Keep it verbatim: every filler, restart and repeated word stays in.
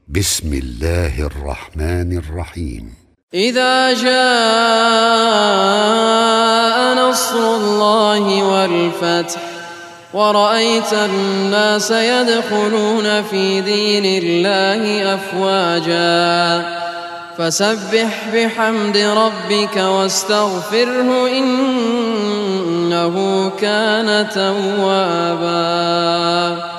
بسم الله الرحمن الرحيم. إذا جاء نصر الله والفتح ورأيت الناس يدخلون في دين الله أفواجا فسبح بحمد ربك واستغفره إنه كان توابا.